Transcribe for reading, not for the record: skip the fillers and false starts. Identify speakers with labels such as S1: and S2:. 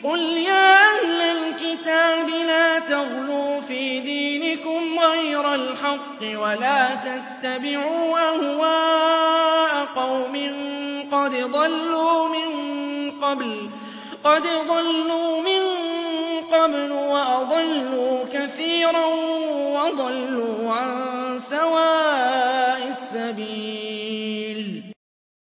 S1: قُلْ يَا أَهْلَ الْكِتَابِ لَا تَغْلُوا فِي دِينِكُمْ غَيْرَ الْحَقِّ وَلَا تَتَّبِعُوا أَهْوَاءَ قَوْمٍ قَدْ ضَلُّوا مِن قَبْلُ وَأَضَلُّوا كَثِيرًا وَضَلُّوا عَن سَوَاءِ السَّبِيلِ